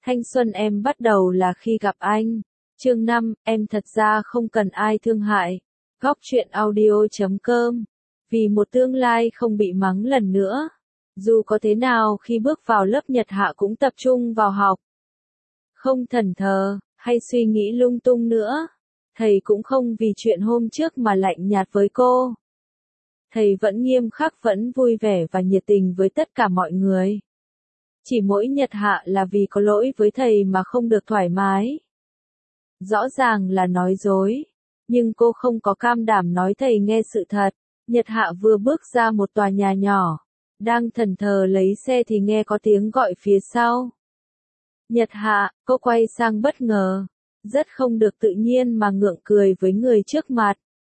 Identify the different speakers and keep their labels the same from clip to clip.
Speaker 1: Thanh xuân em bắt đầu là khi gặp anh. Chương 5, em thật ra không cần ai thương hại. Góc truyện audio.com. Vì một tương lai không bị mắng lần nữa. Dù có thế nào khi bước vào lớp Nhật Hạ cũng tập trung vào học. Không thẫn thờ, hay suy nghĩ lung tung nữa. Thầy cũng không vì chuyện hôm trước mà lạnh nhạt với cô. Thầy vẫn nghiêm khắc, vẫn vui vẻ và nhiệt tình với tất cả mọi người. Chỉ mỗi Nhật Hạ là vì có lỗi với thầy mà không được thoải mái. Rõ ràng là nói dối, nhưng cô không có can đảm nói thầy nghe sự thật. Nhật Hạ vừa bước ra một tòa nhà nhỏ, đang thẫn thờ lấy xe thì nghe có tiếng gọi phía sau. Nhật Hạ, cô quay sang bất ngờ, rất không được tự nhiên mà ngượng cười với người trước mặt.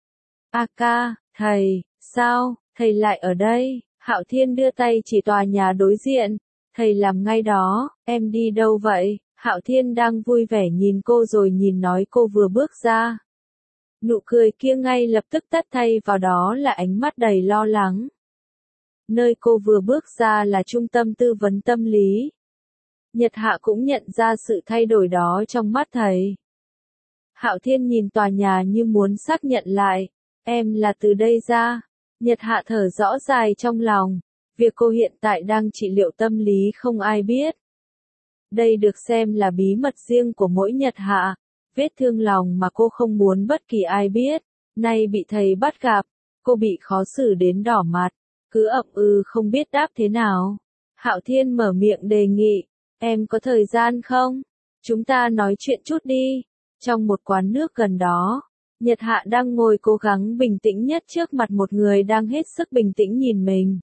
Speaker 1: Ca, thầy, sao, thầy lại ở đây? Hạo Thiên đưa tay chỉ tòa nhà đối diện. Thầy làm ngay đó, em đi đâu vậy? Hạo Thiên đang vui vẻ nhìn cô rồi nhìn nói cô vừa bước ra. Nụ cười kia ngay lập tức tắt thay vào đó là ánh mắt đầy lo lắng. Nơi cô vừa bước ra là trung tâm tư vấn tâm lý. Nhật Hạ cũng nhận ra sự thay đổi đó trong mắt thầy. Hạo Thiên nhìn tòa nhà như muốn xác nhận lại. Em là từ đây ra. Nhật Hạ thở rõ dài trong lòng. Việc cô hiện tại đang trị liệu tâm lý không ai biết. Đây được xem là bí mật riêng của mỗi Nhật Hạ. Vết thương lòng mà cô không muốn bất kỳ ai biết. Nay bị thầy bắt gặp, cô bị khó xử đến đỏ mặt. Cứ ậm không biết đáp thế nào. Hạo Thiên mở miệng đề nghị. Em có thời gian không? Chúng ta nói chuyện chút đi. Trong một quán nước gần đó, Nhật Hạ đang ngồi cố gắng bình tĩnh nhất trước mặt một người đang hết sức bình tĩnh nhìn mình.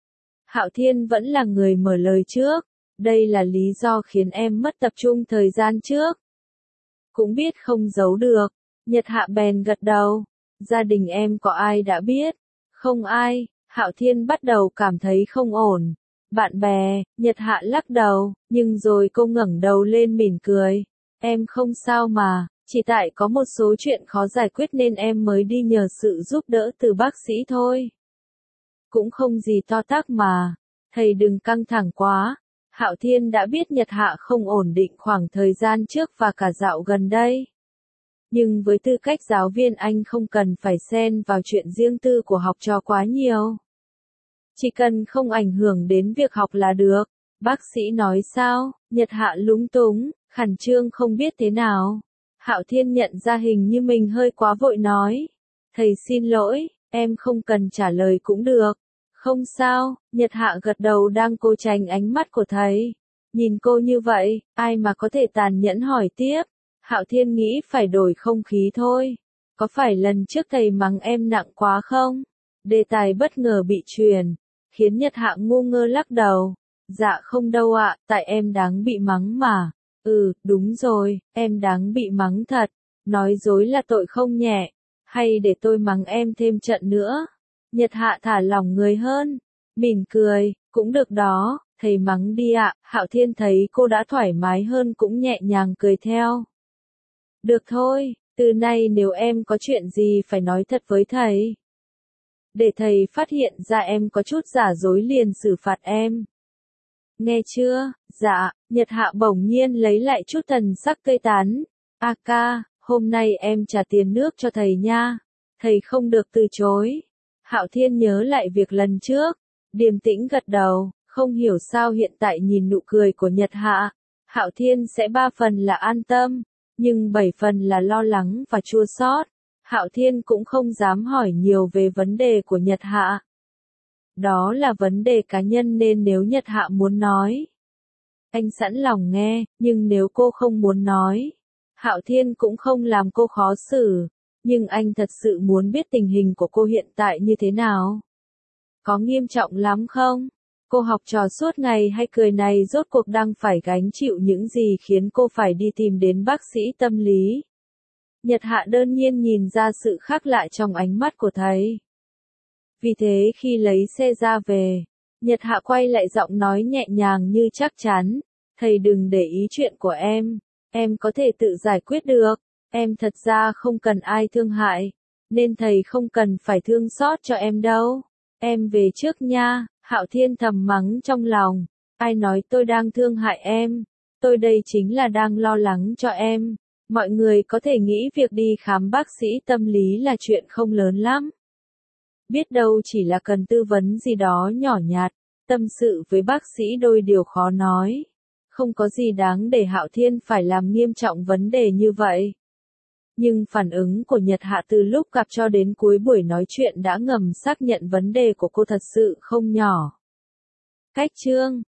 Speaker 1: Hạo Thiên vẫn là người mở lời trước. Đây là lý do khiến em mất tập trung thời gian trước. Cũng biết không giấu được. Nhật Hạ bèn gật đầu. Gia đình em có ai đã biết? Không ai. Hạo Thiên bắt đầu cảm thấy không ổn. Bạn bè, Nhật Hạ lắc đầu, nhưng rồi cô ngẩng đầu lên mỉm cười. Em không sao mà, chỉ tại có một số chuyện khó giải quyết nên em mới đi nhờ sự giúp đỡ từ bác sĩ thôi. Cũng không gì to tát mà, thầy đừng căng thẳng quá. Hạo Thiên đã biết Nhật Hạ không ổn định khoảng thời gian trước và cả dạo gần đây. Nhưng với tư cách giáo viên anh không cần phải xen vào chuyện riêng tư của học trò quá nhiều. Chỉ cần không ảnh hưởng đến việc học là được. Bác sĩ nói sao? Nhật Hạ lúng túng, khẩn trương không biết thế nào. Hạo Thiên nhận ra hình như mình hơi quá vội nói. Thầy xin lỗi, em không cần trả lời cũng được. Không sao, Nhật Hạ gật đầu đang cố tránh ánh mắt của thầy. Nhìn cô như vậy, ai mà có thể tàn nhẫn hỏi tiếp. Hạo Thiên nghĩ phải đổi không khí thôi. Có phải lần trước thầy mắng em nặng quá không? Đề tài bất ngờ bị truyền, khiến Nhật Hạ ngu ngơ lắc đầu. Dạ không đâu ạ, tại em đáng bị mắng mà. Đúng rồi, em đáng bị mắng thật. Nói dối là tội không nhẹ. Hay để tôi mắng em thêm trận nữa? Nhật Hạ thả lỏng người hơn. Mỉm cười, cũng được đó, thầy mắng đi ạ. Hạo Thiên thấy cô đã thoải mái hơn cũng nhẹ nhàng cười theo. Được thôi, từ nay nếu em có chuyện gì phải nói thật với thầy. Để thầy phát hiện ra em có chút giả dối liền xử phạt em. Nghe chưa? Dạ, Nhật Hạ bỗng nhiên lấy lại chút thần sắc tươi tắn. Ca, hôm nay em trả tiền nước cho thầy nha. Thầy không được từ chối. Hạo Thiên nhớ lại việc lần trước. Điềm tĩnh gật đầu, không hiểu sao hiện tại nhìn nụ cười của Nhật Hạ. Hạo Thiên sẽ 3 phần là an tâm, nhưng 7 phần là lo lắng và chua xót. Hạo Thiên cũng không dám hỏi nhiều về vấn đề của Nhật Hạ. Đó là vấn đề cá nhân nên nếu Nhật Hạ muốn nói, anh sẵn lòng nghe, nhưng nếu cô không muốn nói, Hạo Thiên cũng không làm cô khó xử. Nhưng anh thật sự muốn biết tình hình của cô hiện tại như thế nào. Có nghiêm trọng lắm không? Cô học trò suốt ngày hay cười này rốt cuộc đang phải gánh chịu những gì khiến cô phải đi tìm đến bác sĩ tâm lý. Nhật Hạ đơn nhiên nhìn ra sự khác lạ trong ánh mắt của thầy. Vì thế khi lấy xe ra về, Nhật Hạ quay lại giọng nói nhẹ nhàng như chắc chắn. Thầy đừng để ý chuyện của em có thể tự giải quyết được. Em thật ra không cần ai thương hại, nên thầy không cần phải thương xót cho em đâu. Em về trước nha. Hạo Thiên thầm mắng trong lòng. Ai nói tôi đang thương hại em? tôi đây chính là đang lo lắng cho em. Mọi người có thể nghĩ việc đi khám bác sĩ tâm lý là chuyện không lớn lắm. Biết đâu chỉ là cần tư vấn gì đó nhỏ nhặt, tâm sự với bác sĩ đôi điều khó nói. Không có gì đáng để Hạo Thiên phải làm nghiêm trọng vấn đề như vậy. Nhưng phản ứng của Nhật Hạ từ lúc gặp cho đến cuối buổi nói chuyện đã ngầm xác nhận vấn đề của cô thật sự không nhỏ. Cách chương